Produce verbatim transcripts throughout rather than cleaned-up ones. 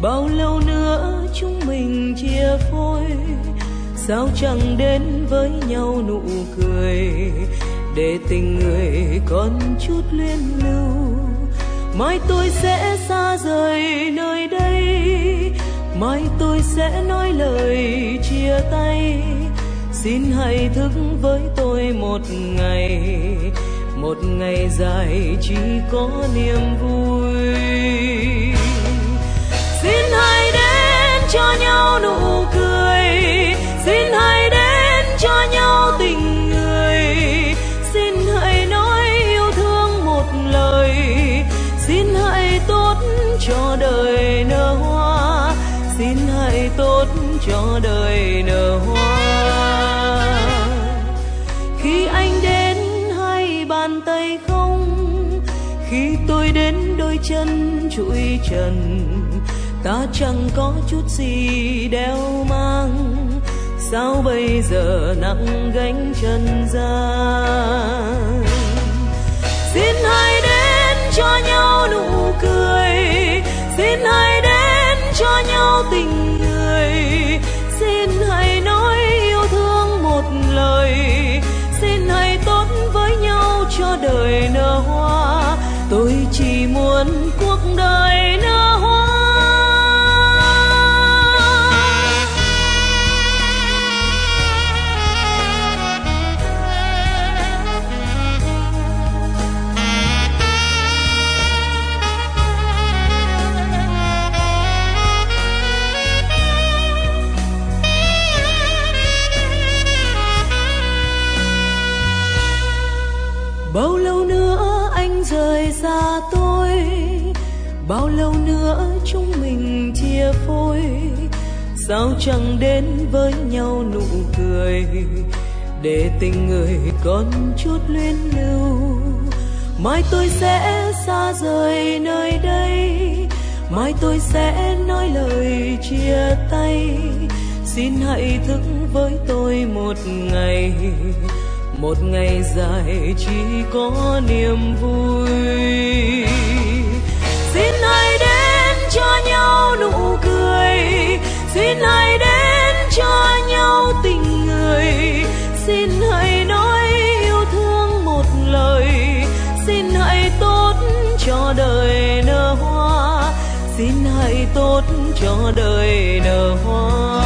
Bao lâu nữa chúng mình chia phôi, sao chẳng đến với nhau nụ cười, để tình người còn chút luyến lưu. Mai tôi sẽ xa rời nơi đây, mai tôi sẽ nói lời chia tay. Xin hãy thức với tôi một ngày, một ngày dài chỉ có niềm vui. Xin hãy đến cho nhau nụ cười, xin hãy đến cho nhau tình người. Xin hãy nói yêu thương một lời, xin hãy tốt cho đời nở hoa, xin hãy tốt cho đời nở hoa. Khi anh đến hai bàn tay không, khi tôi đến đôi chân trụi trần, ta chẳng có chút gì đeo mang, sao bây giờ nặng gánh chân gian. Xin hãy đến cho nhau nụ cười, xin hãy đến cho nhau tình người. Xin hãy nói yêu thương một lời, xin hãy tốt với nhau cho đời nở hoa. Tôi chỉ muốn cuộc đời nở hoa. Bao lâu nữa anh rời xa tôi, bao lâu nữa chúng mình chia phôi, sao chẳng đến với nhau nụ cười, để tình người còn chút luyến lưu. Mai tôi sẽ xa rời nơi đây, mai tôi sẽ nói lời chia tay. Xin hãy thức với tôi một ngày, một ngày dài chỉ có niềm vui. Xin hãy đến cho nhau nụ cười, xin hãy đến cho nhau tình người. Xin hãy nói yêu thương một lời, xin hãy tốt cho đời nở hoa, xin hãy tốt cho đời nở hoa.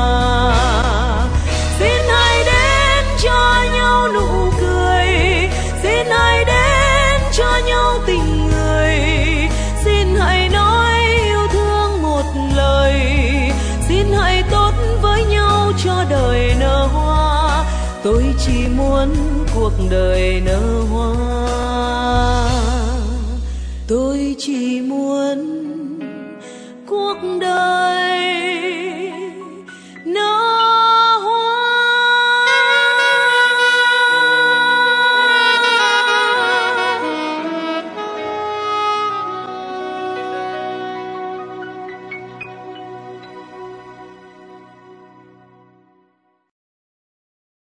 Xin hãy đến cho nhau nụ cười, xin hãy đến cho nhau tình người. Xin hãy nói yêu thương một lời, xin hãy tốt với nhau cho đời nở hoa. Tôi chỉ muốn cuộc đời nở hoa, tôi chỉ muốn cuộc đời